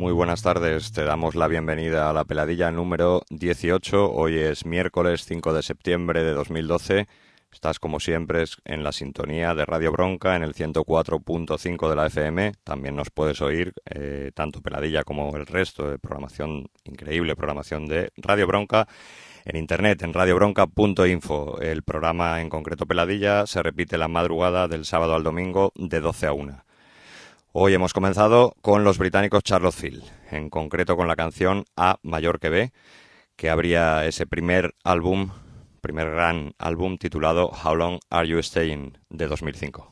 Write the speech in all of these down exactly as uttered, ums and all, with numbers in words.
Muy buenas tardes, te damos la bienvenida a la peladilla número dieciocho. Hoy es miércoles cinco de septiembre de dos mil doce. Estás como siempre en la sintonía de Radio Bronca en el ciento cuatro punto cinco de la F M. También nos puedes oír, eh, tanto Peladilla como el resto de programación, increíble programación de Radio Bronca, en internet, en radio bronca punto info. El programa en concreto Peladilla se repite la madrugada del sábado al domingo de doce a una. Hoy hemos comenzado con los británicos Charlottesville, en concreto con la canción A Mayor que B, que abría ese primer álbum, primer gran álbum titulado How Long Are You Staying, de dos mil cinco.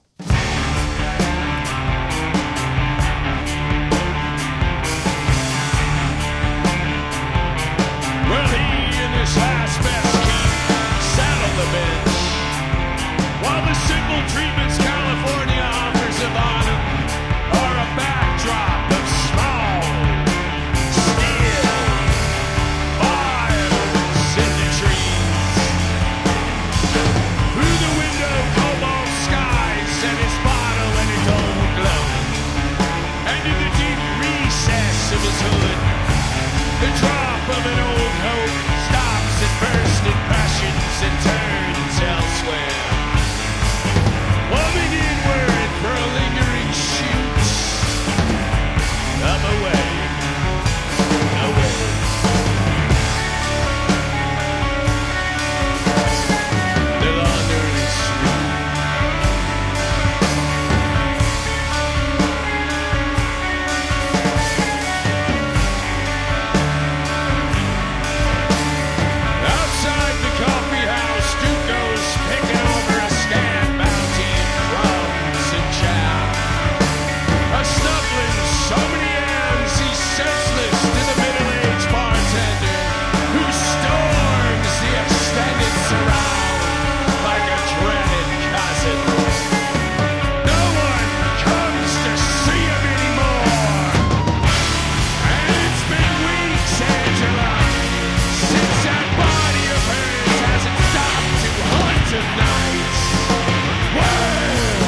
Well, he and his last best king sat on the bench while the simple treatments California offers of honor are a backdrop of small, still fires in the trees. Through the window, cobalt skies and his bottle and its old glow. And in the deep recess of his hood, the drop of an old hope stops and bursts in passions and turns elsewhere. Loving inward for a lingering shoot of a way, a way. The laundry street. Outside the coffee house, Duke goes picking over a scant bounty of crumbs and jam. A snuffling so many hands, he's senseless to the middle-aged bartender who storms the extended surround like a dreaded cousin. No one comes to see him anymore. And it's been weeks, Angela, since that body of hers hasn't stopped to hunt of nights. Where,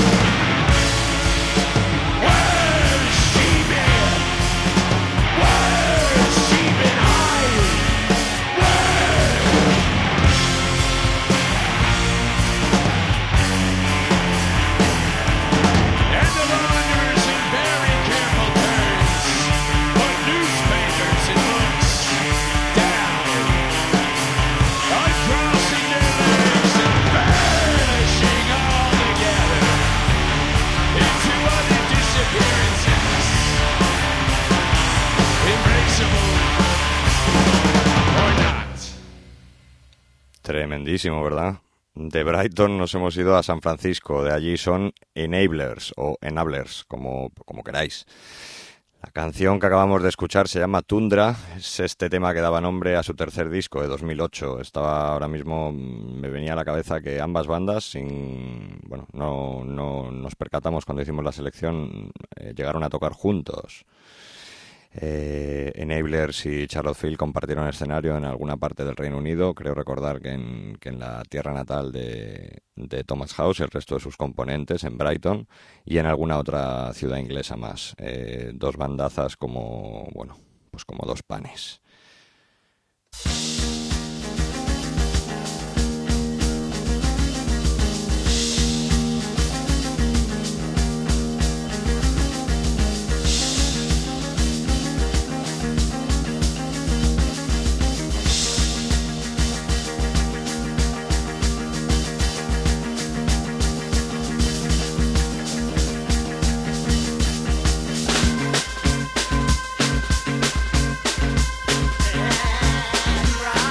where's she been? Where's she been hiding? Where? And the launderers in very careful turns put newspapers and books down, uncrossing their legs and vanishing all together into other disappearances, embraceable or not. Tremendísimo, ¿verdad? De Brighton nos hemos ido a San Francisco, de allí son Enablers o Enablers, como, como queráis. La canción que acabamos de escuchar se llama Tundra, es este tema que daba nombre a su tercer disco de dos mil ocho. Estaba ahora mismo, me venía a la cabeza que ambas bandas, sin, bueno, no, no nos percatamos cuando hicimos la selección, eh, llegaron a tocar juntos. Eh, Enablers y Charlottesville compartieron escenario en alguna parte del Reino Unido, creo recordar que en, que en la tierra natal de, de Thomas House y el resto de sus componentes, en Brighton, y en alguna otra ciudad inglesa más. Eh, dos bandazas como, bueno, pues como dos panes. Right.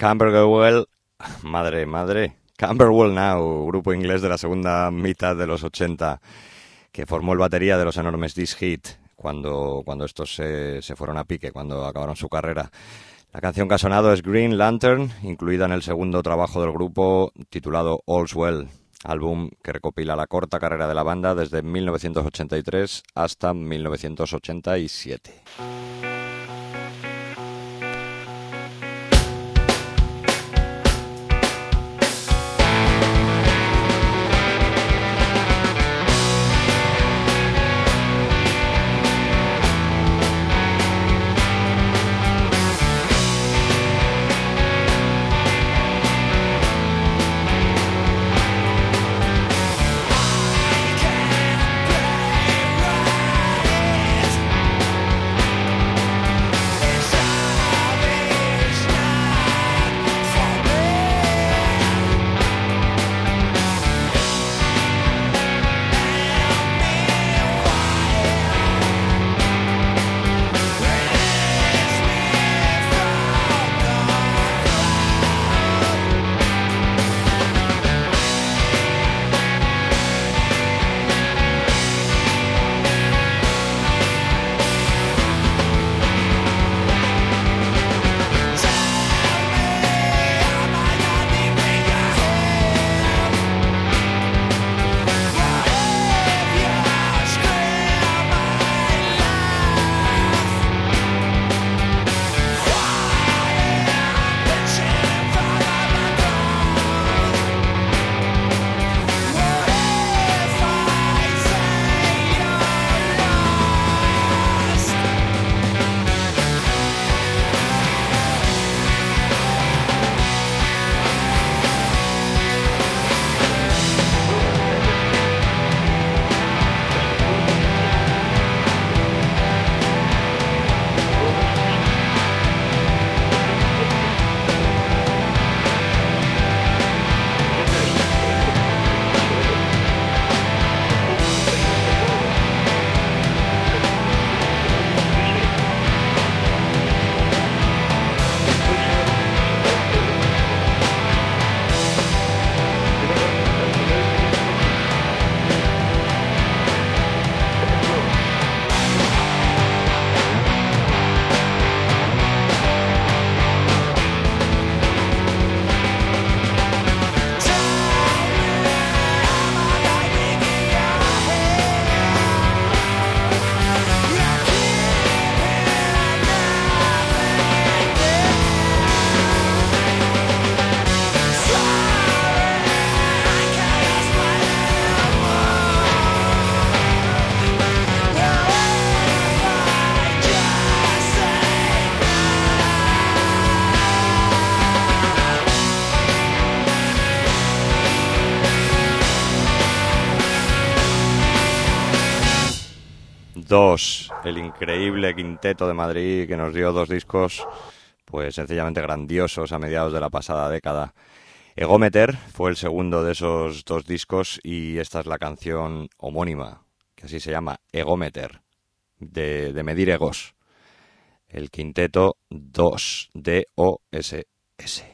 Camberwell, madre, madre, Camberwell Now, grupo inglés de la segunda mitad de los ochenta, que formó el batería de los enormes This Hit cuando, cuando estos se, se fueron a pique, cuando acabaron su carrera. La canción que ha sonado es Green Lantern, incluida en el segundo trabajo del grupo titulado All's Well, álbum que recopila la corta carrera de la banda desde mil novecientos ochenta y tres hasta mil novecientos ochenta y siete. Dos, el increíble quinteto de Madrid que nos dio dos discos pues sencillamente grandiosos a mediados de la pasada década. Egometer fue el segundo de esos dos discos y esta es la canción homónima, que así se llama, Egometer, de, de medir egos. El quinteto dos, D O S S.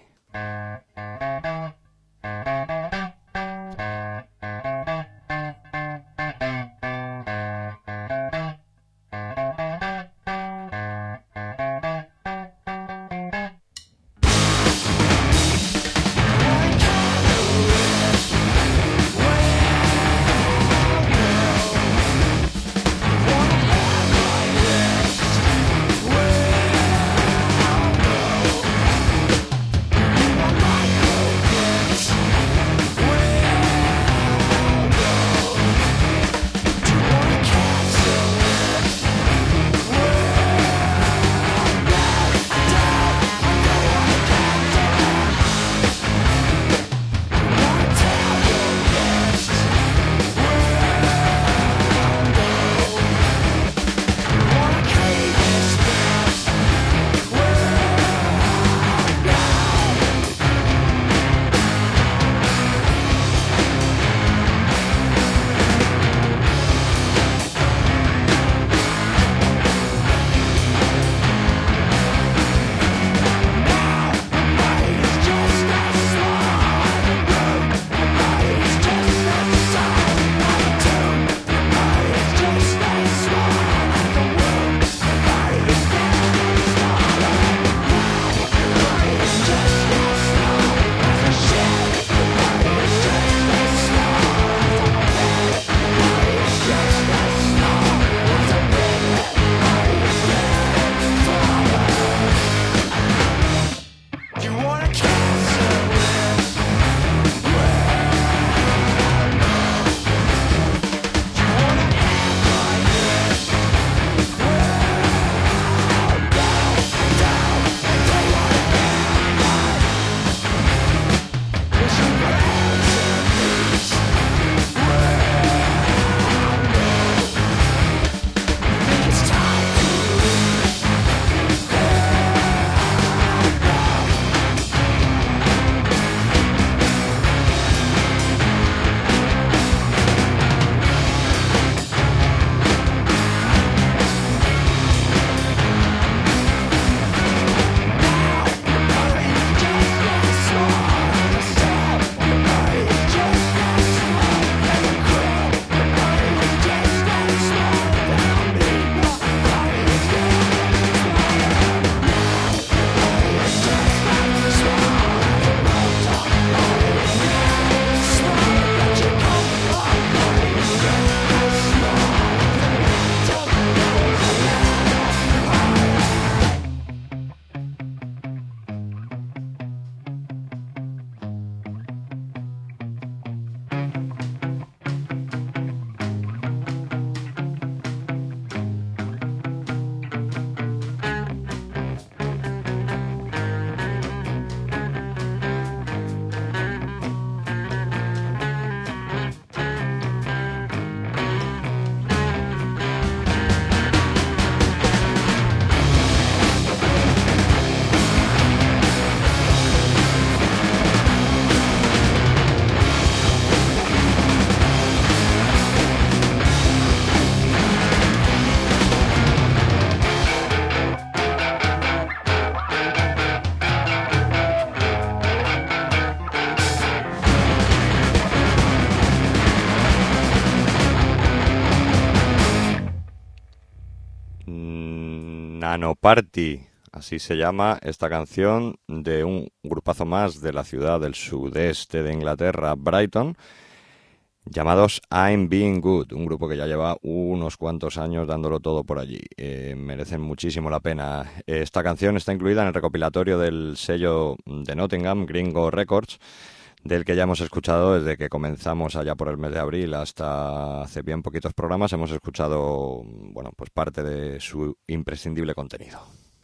Nano Party, así se llama esta canción de un grupazo más de la ciudad del sudeste de Inglaterra, Brighton, llamados I'm Being Good, un grupo que ya lleva unos cuantos años dándolo todo por allí. Eh, merecen muchísimo la pena. Esta canción está incluida en el recopilatorio del sello de Nottingham, Gringo Records, del que ya hemos escuchado desde que comenzamos allá por el mes de abril hasta hace bien poquitos programas. Hemos escuchado, bueno, pues parte de su imprescindible contenido.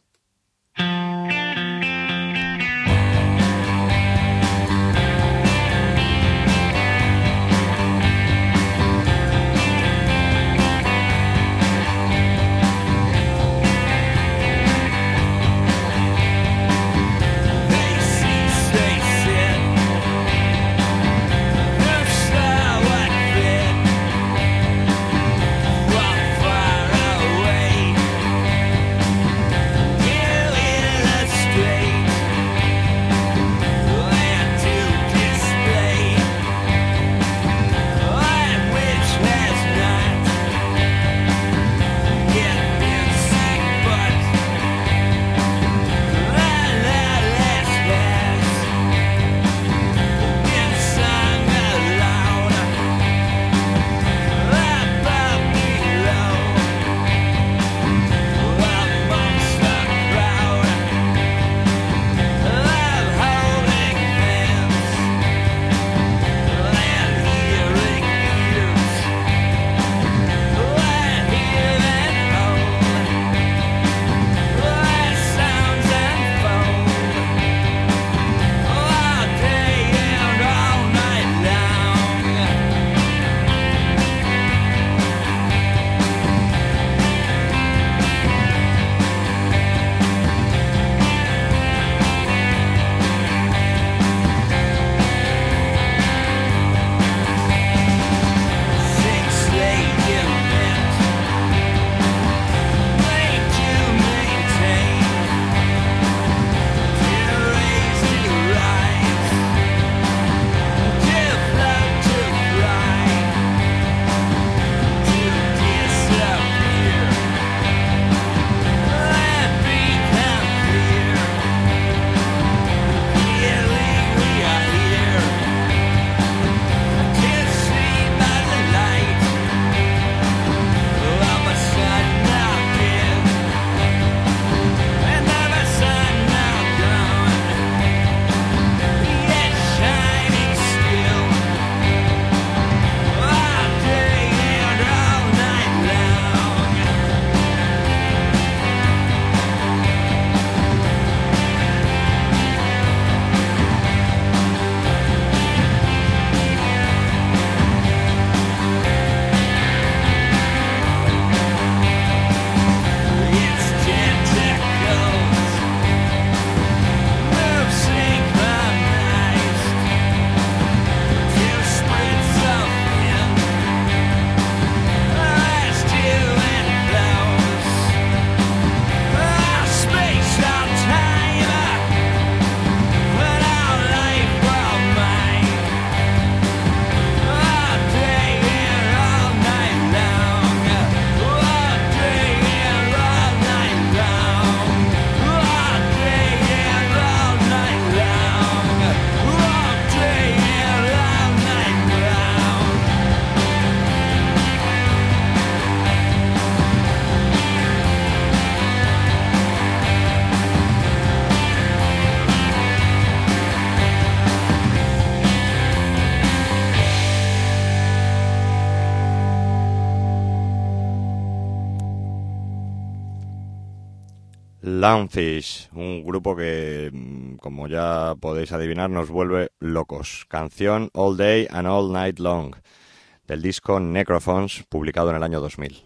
Lungfish, un grupo que, como ya podéis adivinar, nos vuelve locos. Canción All Day and All Night Long, del disco Necrophones, publicado en el año dos mil.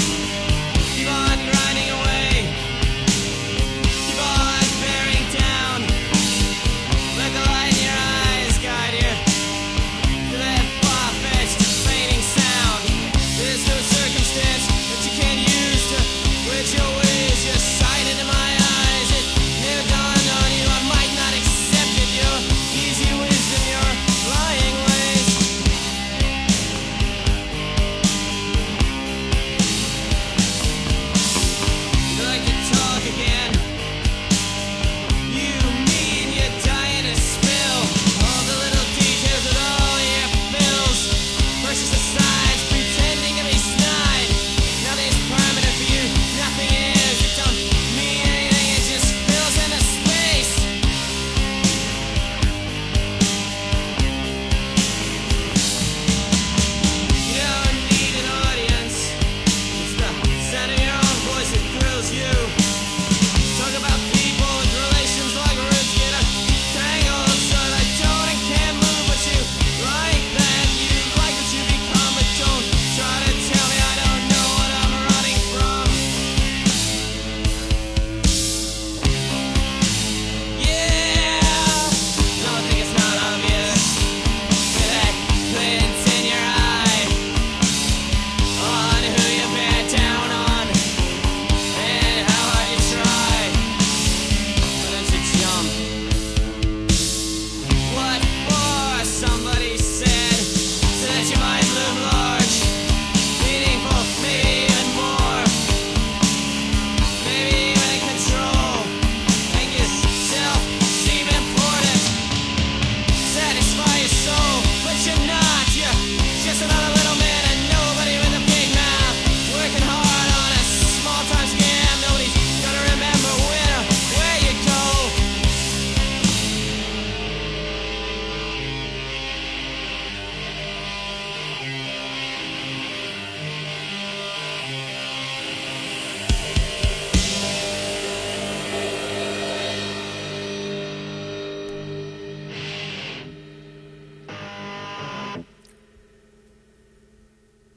Keep on grinding away, keep on bearing down.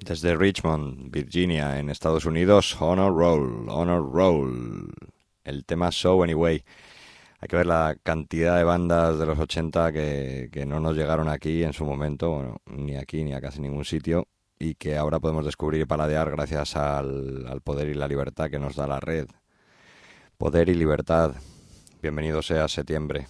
Desde Richmond, Virginia, en Estados Unidos, Honor Roll, Honor Roll. El tema So Anyway. Hay que ver la cantidad de bandas de los ochenta que, que no nos llegaron aquí en su momento, bueno, ni aquí ni a casi ningún sitio, y que ahora podemos descubrir y paladear gracias al, al poder y la libertad que nos da la red. Poder y libertad. Bienvenido sea septiembre.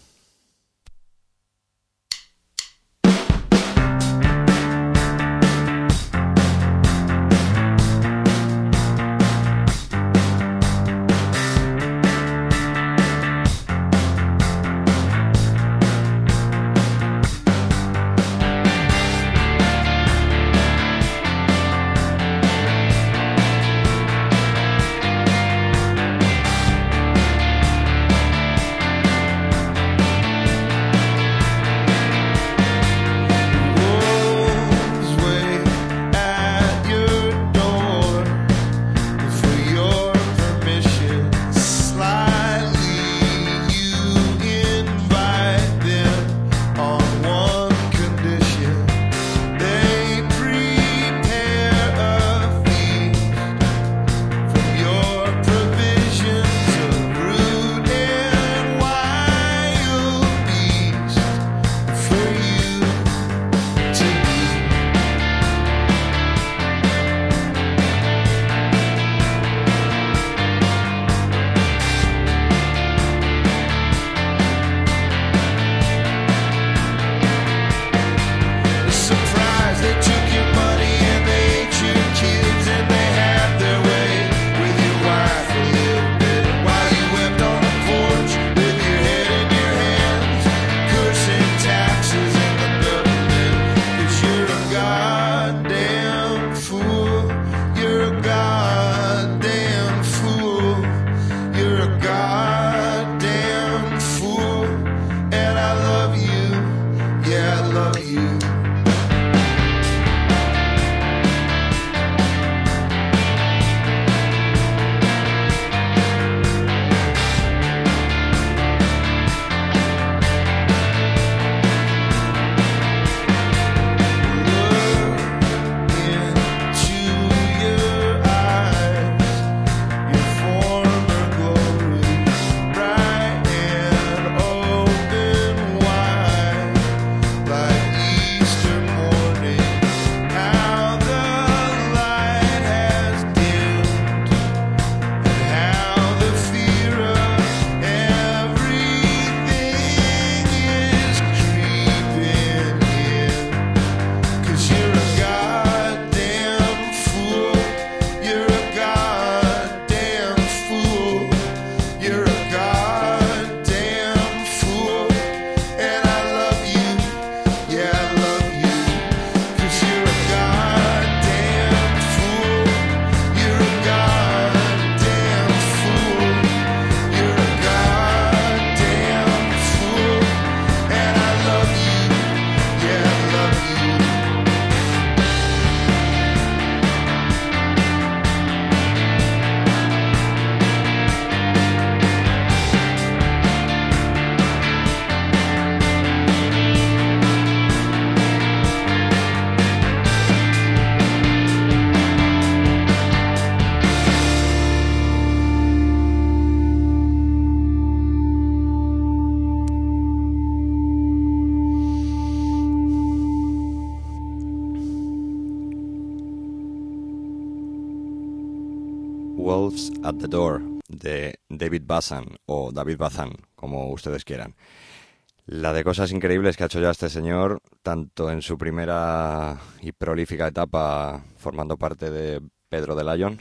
Wolves at the Door, de David Bazan, o David Bazan, como ustedes quieran. La de cosas increíbles que ha hecho ya este señor, tanto en su primera y prolífica etapa formando parte de Pedro de Lion,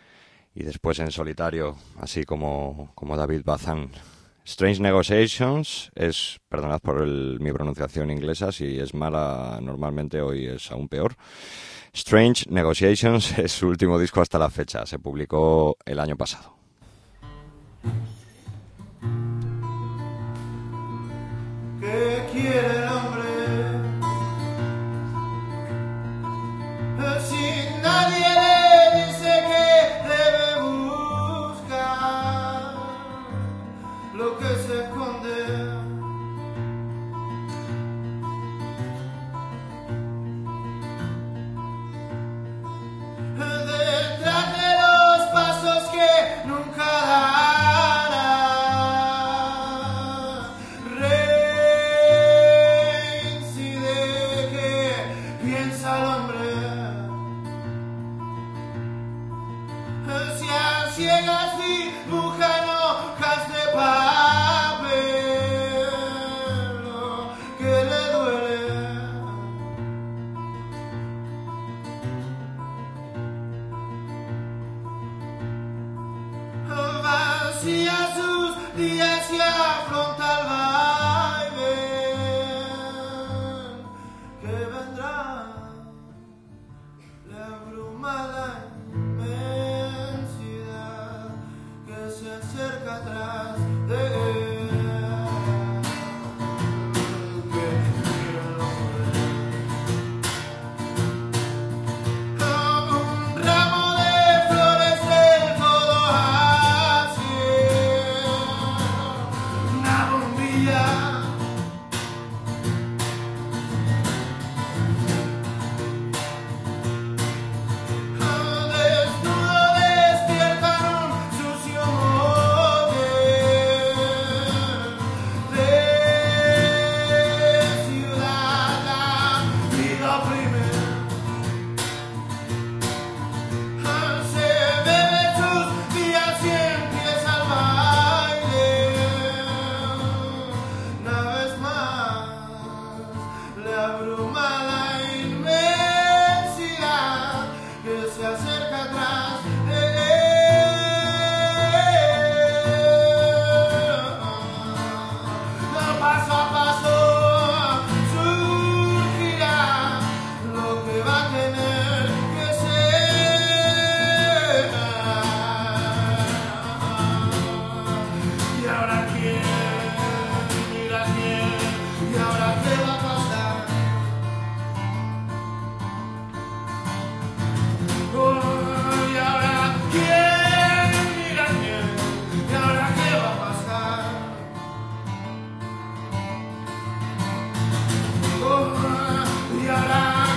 y después en solitario, así como, como David Bazan. Strange Negotiations es, perdonad por el, mi pronunciación inglesa, si es mala normalmente hoy es aún peor. Strange Negotiations es su último disco hasta la fecha, se publicó el año pasado. ¿Qué quiere el hombre? Si nadie le dice que debe buscar lo que se esconde.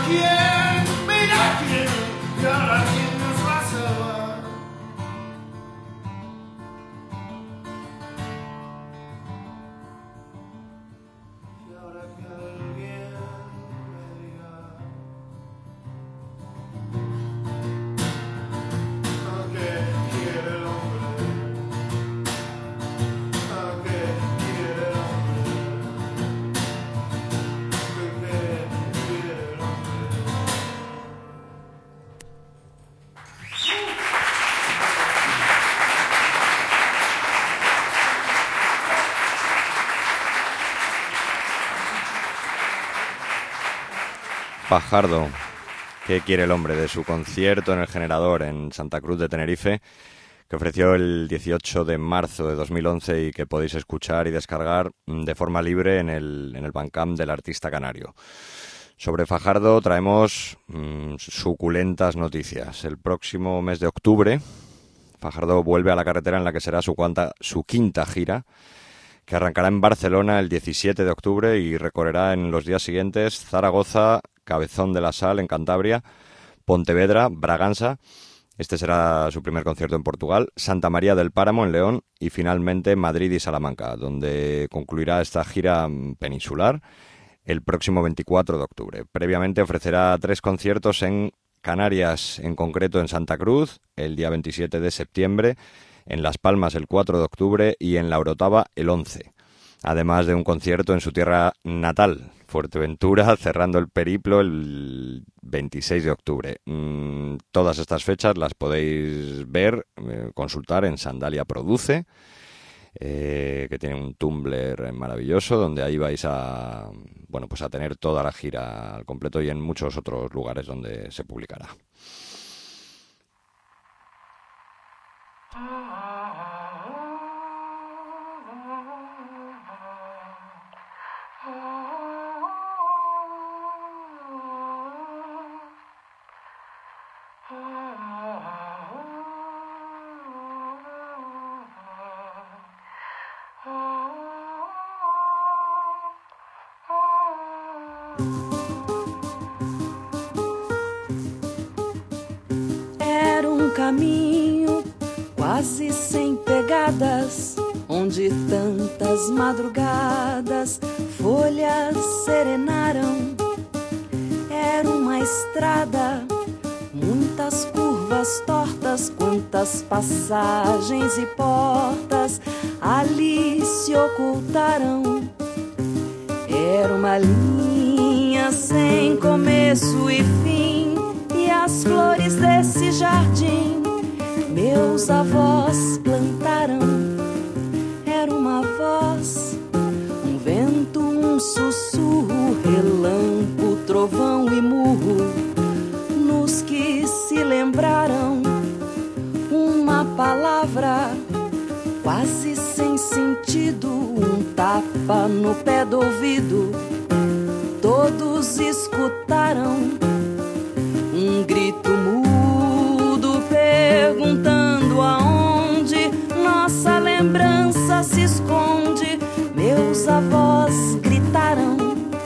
quién, mira quién, y ahora quién nos va a salvar. Y ahora que alguien me diga ¿a qué quiere el hombre? ¿A qué quiere el hombre? ¿Qué quiere el hombre? Fajardo, ¿qué quiere el hombre? De su concierto en el Generador en Santa Cruz de Tenerife, que ofreció el dieciocho de marzo de dos mil once y que podéis escuchar y descargar de forma libre en el, en el Bandcamp del artista canario. Sobre Fajardo traemos mmm, suculentas noticias. El próximo mes de octubre, Fajardo vuelve a la carretera en la que será su, cuanta, su quinta gira, que arrancará en Barcelona el diecisiete de octubre y recorrerá en los días siguientes Zaragoza, Cabezón de la Sal en Cantabria, Pontevedra, Bragança, este será su primer concierto en Portugal, Santa María del Páramo en León y finalmente Madrid y Salamanca, donde concluirá esta gira peninsular el próximo veinticuatro de octubre. Previamente ofrecerá tres conciertos en Canarias, en concreto en Santa Cruz, el día veintisiete de septiembre, en Las Palmas el cuatro de octubre y en La Orotava el once. Además de un concierto en su tierra natal, Fuerteventura, cerrando el periplo el veintiséis de octubre. Mm, todas estas fechas las podéis ver, eh, consultar en Sandalia Produce, eh, que tiene un Tumblr maravilloso, donde ahí vais a, bueno, pues a tener toda la gira al completo y en muchos otros lugares donde se publicará. Era um caminho quase sem pegadas, onde tantas madrugadas folhas serenaram. Era uma estrada, muitas curvas tortas, quantas passagens e portas ali se ocultaram. Era uma linha sem começo e fim, e as flores desse jardim meus avós plantaram. Era uma voz, um vento, um sussurro, relampo, trovão e murro, nos que se lembraram uma palavra quase sem sentido, um tapa no pé do ouvido. Todos escutaram um grito mudo perguntando aonde nossa lembrança se esconde. Meus avós gritaram.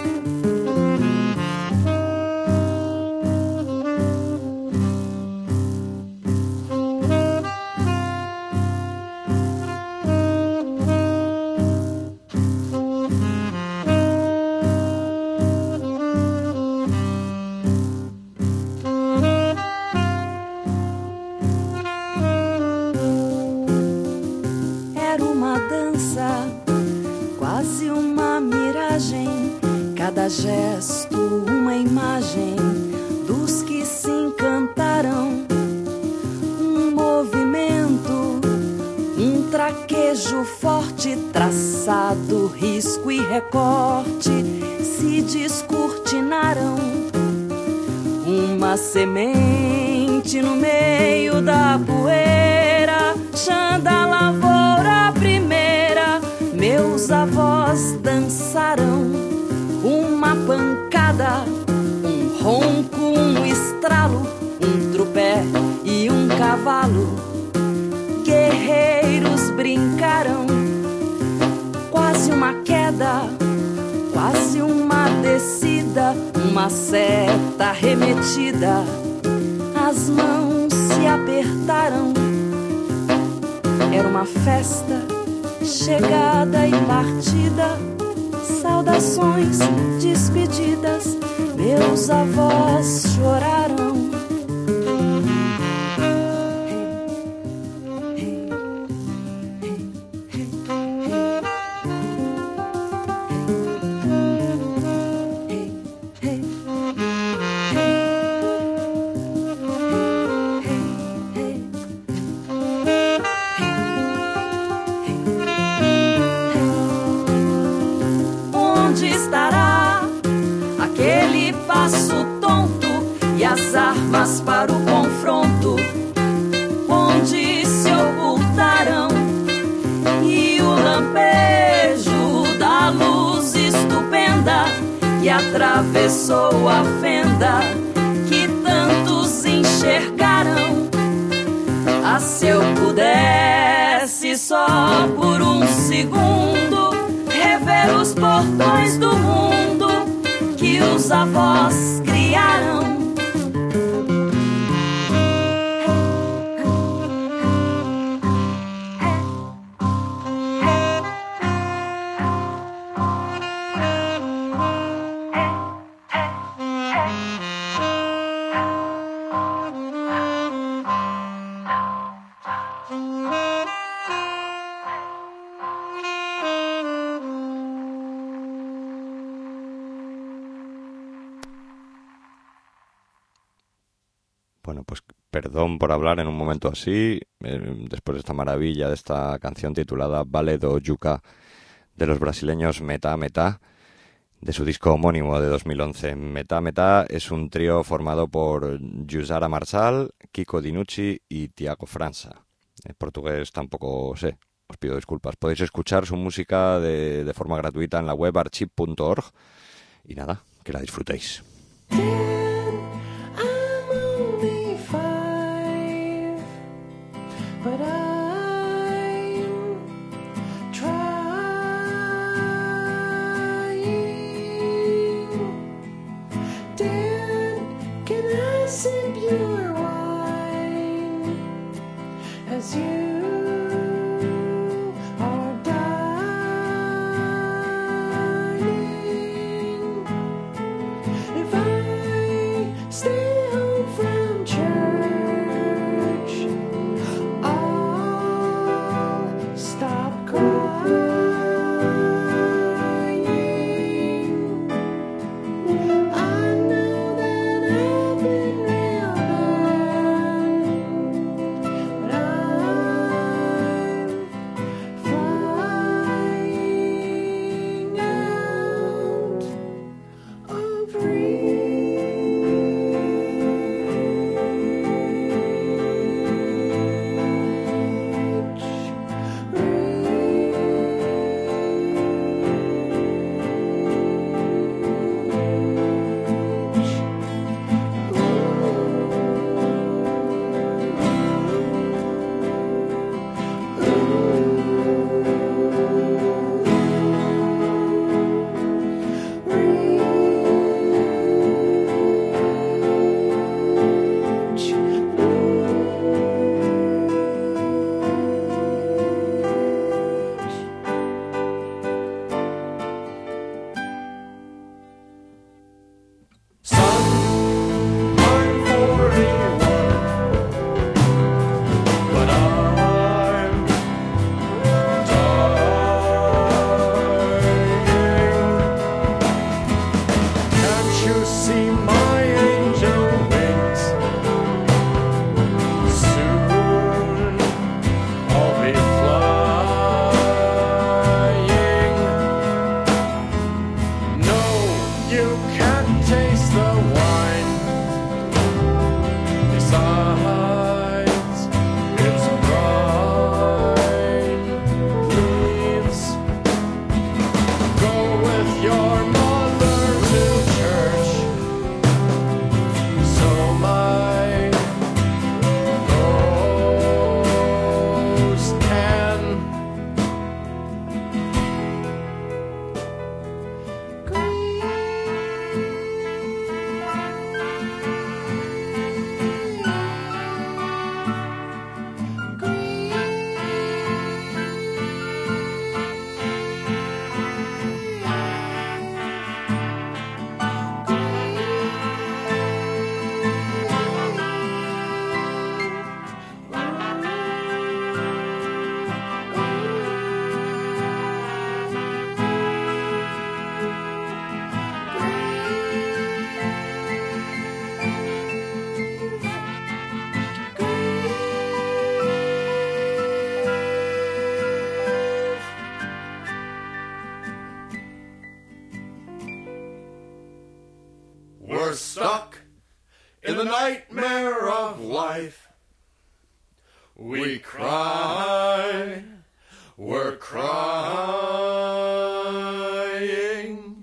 Cada gesto, uma imagem dos que se encantaram. Um movimento, um traquejo forte, traçado, risco e recorte se descortinaram. Uma semente no meio da poeira, chanda a lavoura primeira. Meus avós dançaram. Uma pancada, um ronco, um estralo, um tropé e um cavalo. Guerreiros brincaram, quase uma queda, quase uma descida, uma uma seta remetida, as mãos se apertaram. Era uma festa, chegada e partida, saudações, despedidas, meus avós choraram. Armas para o confronto, onde se ocultaram, e o lampejo da luz estupenda que atravessou a fenda que tantos enxergaram. Ah, se eu pudesse só por um segundo rever os portões do mundo que os avós criaram. Bueno, pues perdón por hablar en un momento así, eh, después de esta maravilla, de esta canción titulada Vale do Yuca, de los brasileños Metá Metá, de su disco homónimo de dos mil once. Metá Metá es un trío formado por Jussara Marçal, Kiko Dinucci y Tiago França. En portugués tampoco sé, os pido disculpas. Podéis escuchar su música de, de forma gratuita en la web archive punto org y nada, que la disfrutéis. But I'm trying. Dad, can I sip your wine as you are dining? If I We're stuck in the nightmare of life. We cry, we're crying.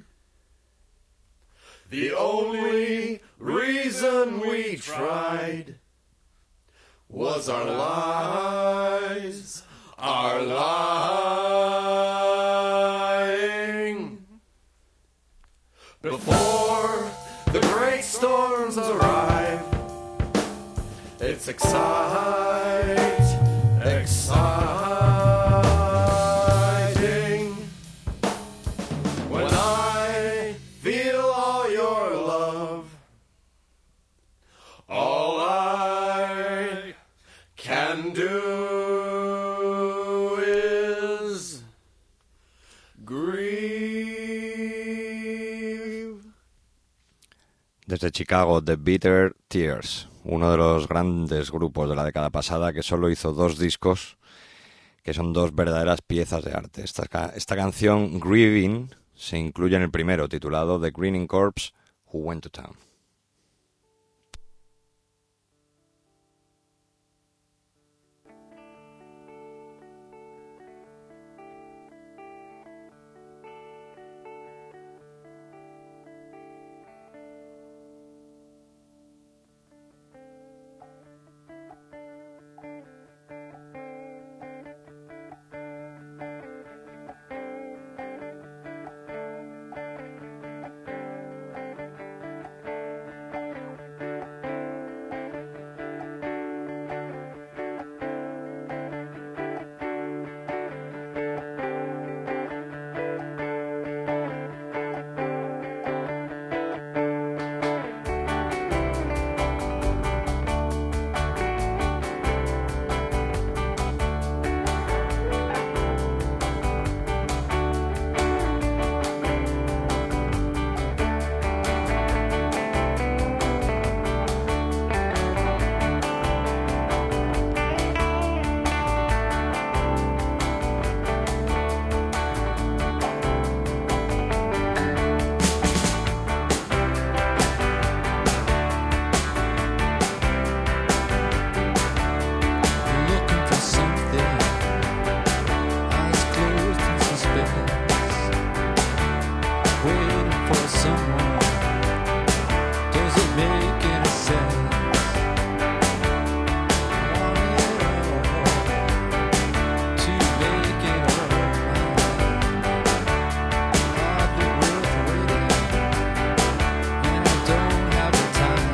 The only reason we tried was our lies, our lying. Before the great storms arrive, it's excite, exciting. When I feel all your love, all I can do is grieve. Desde Chicago, The Bitter Tears, uno de los grandes grupos de la década pasada que solo hizo dos discos, que son dos verdaderas piezas de arte. Esta, ca- esta canción, Grieving, se incluye en el primero, titulado The Grinning Corpse Who Went to Town. Looking for something eyes closed in suspense, waiting for someone. Does it make any sense? Want it all to make it all mine. Hardly worth waiting, and I don't have the time.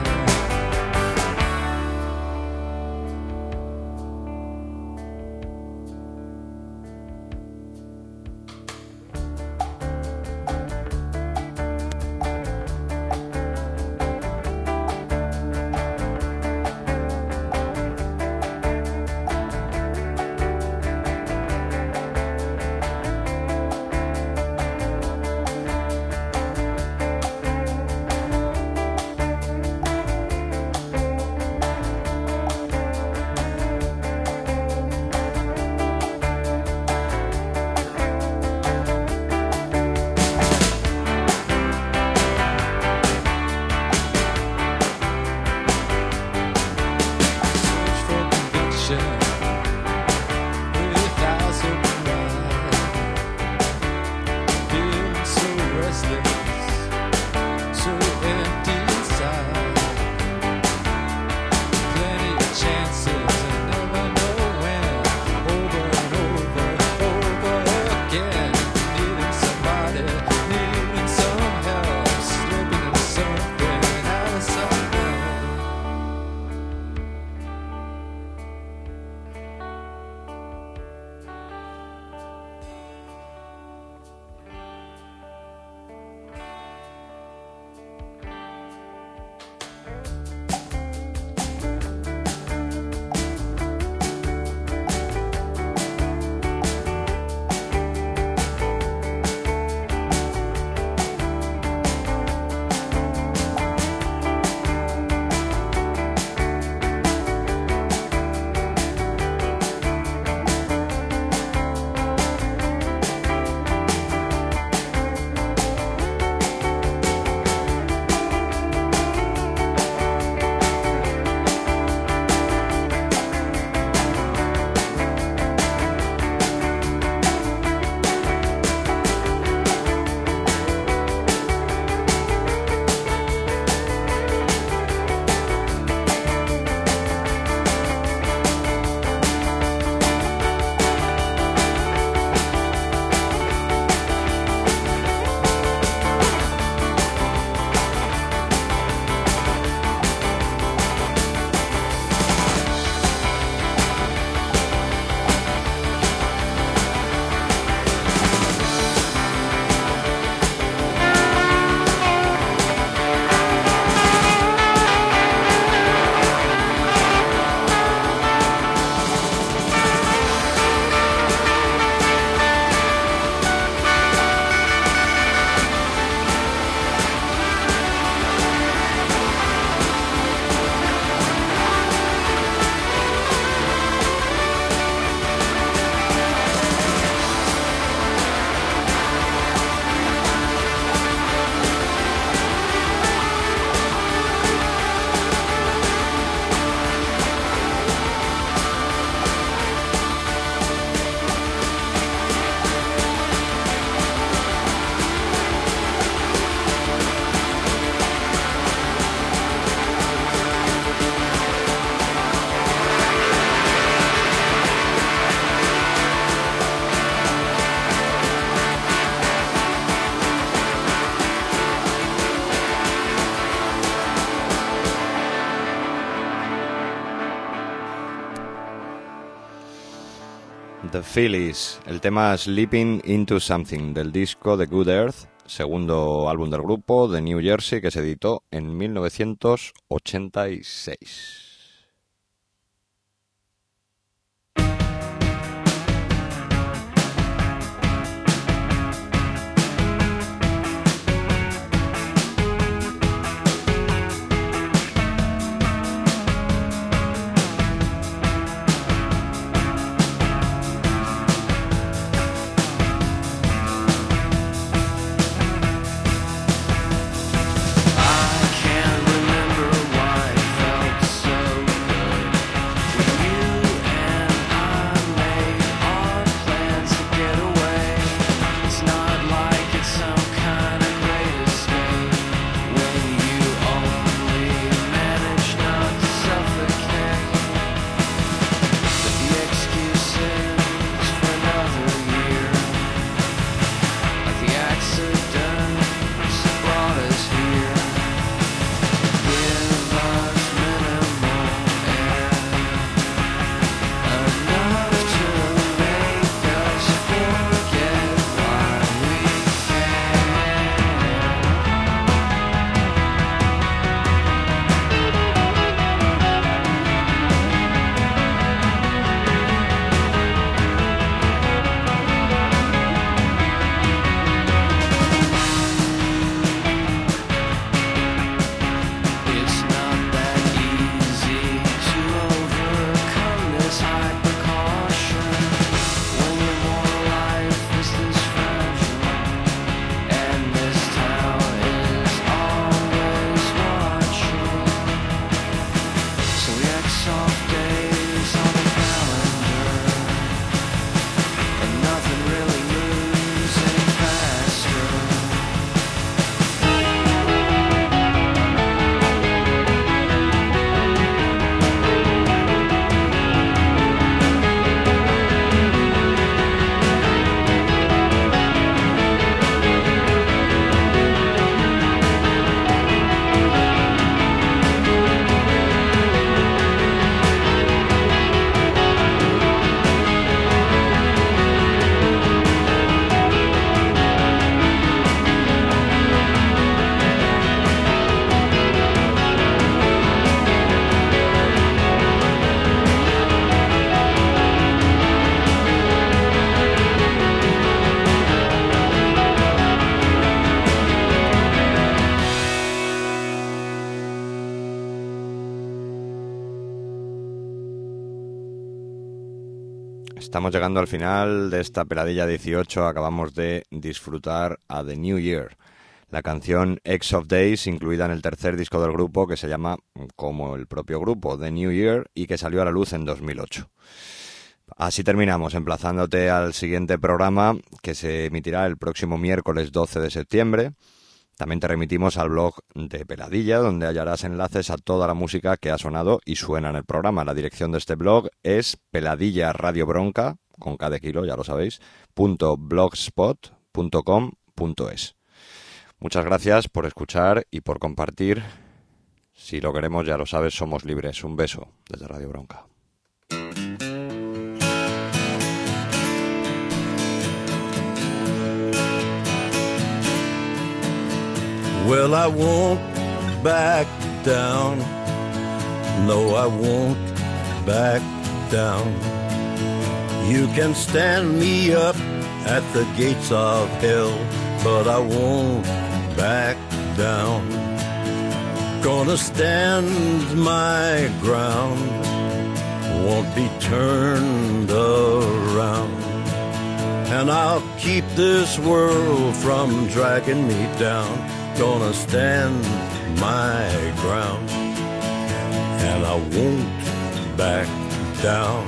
The Phillies, el tema Sleeping Into Something del disco The Good Earth, segundo álbum del grupo de New Jersey que se editó en mil novecientos ochenta y seis. Estamos llegando al final de esta peladilla dieciocho. Acabamos de disfrutar a The New Year, la canción X of Days, incluida en el tercer disco del grupo, que se llama como el propio grupo, The New Year, y que salió a la luz en dos mil ocho. Así terminamos, emplazándote al siguiente programa, que se emitirá el próximo miércoles doce de septiembre. También te remitimos al blog de Peladilla, donde hallarás enlaces a toda la música que ha sonado y suena en el programa. La dirección de este blog es peladilla radio bronca, con K de kilo, ya lo sabéis, punto blogspot punto com punto es. Muchas gracias por escuchar y por compartir. Si lo queremos, ya lo sabes, somos libres. Un beso desde Radio Bronca. Well, I won't back down. No, I won't back down. You can stand me up at the gates of hell, but I won't back down. Gonna stand my ground, won't be turned around. And I'll keep this world from dragging me down. Gonna stand my ground, and I won't back down.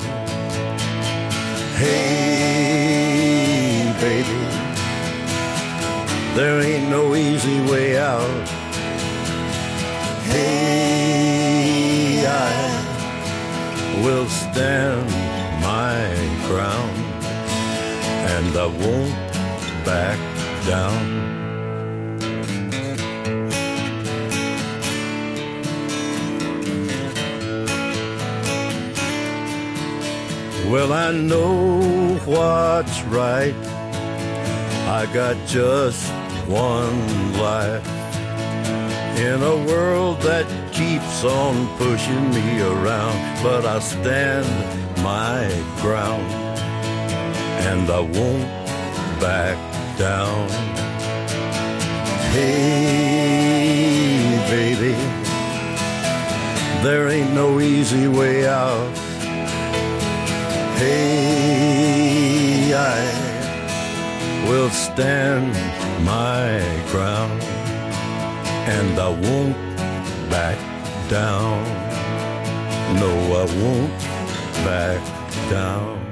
Hey, baby, there ain't no easy way out. Hey, I will stand my ground, and I won't back down. Well, I know what's right. I got just one life in a world that keeps on pushing me around, but I stand my ground and I won't back down. Hey, baby, there ain't no easy way out. Hey, I will stand my ground and I won't back down. No, I won't back down.